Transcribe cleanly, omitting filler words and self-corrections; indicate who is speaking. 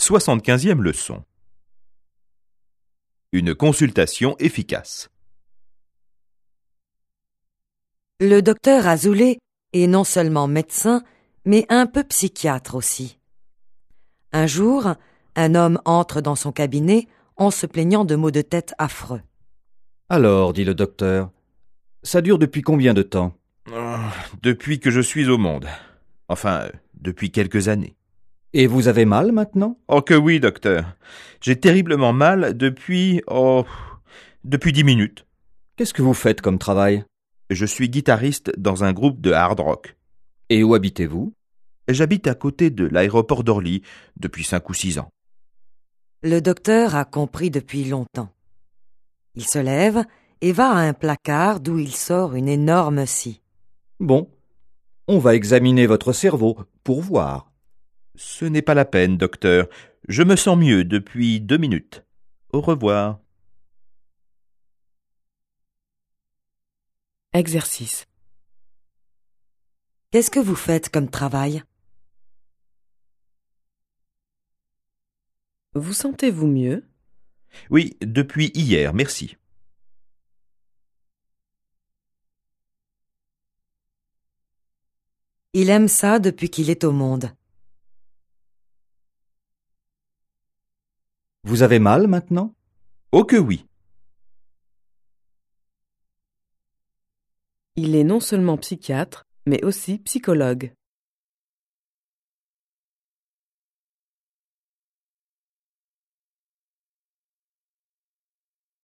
Speaker 1: 75e leçon. Une consultation efficace.
Speaker 2: Le docteur Azoulay est non seulement médecin, mais un peu psychiatre aussi. Un jour, un homme entre dans son cabinet en se plaignant de maux de tête affreux.
Speaker 3: Alors, dit le docteur, ça dure depuis combien de temps?
Speaker 1: Depuis que je suis au monde. Enfin, depuis quelques années.
Speaker 3: Et vous avez mal maintenant?
Speaker 1: Oh que oui, docteur. J'ai terriblement mal depuis 10 minutes.
Speaker 3: Qu'est-ce que vous faites comme travail?
Speaker 1: Je suis guitariste dans un groupe de hard rock.
Speaker 3: Et où habitez-vous?
Speaker 1: J'habite à côté de l'aéroport d'Orly depuis 5 ou 6 ans.
Speaker 2: Le docteur a compris depuis longtemps. Il se lève et va à un placard d'où il sort une énorme scie.
Speaker 3: Bon, on va examiner votre cerveau pour voir.
Speaker 1: Ce n'est pas la peine, docteur. Je me sens mieux depuis 2 minutes. Au revoir.
Speaker 4: Exercice.
Speaker 2: Qu'est-ce que vous faites comme travail?
Speaker 4: Vous sentez-vous mieux?
Speaker 1: Oui, depuis hier, merci.
Speaker 2: Il aime ça depuis qu'il est au monde.
Speaker 3: Vous avez mal maintenant?
Speaker 1: Oh que oui.
Speaker 4: Il est non seulement psychiatre, mais aussi psychologue.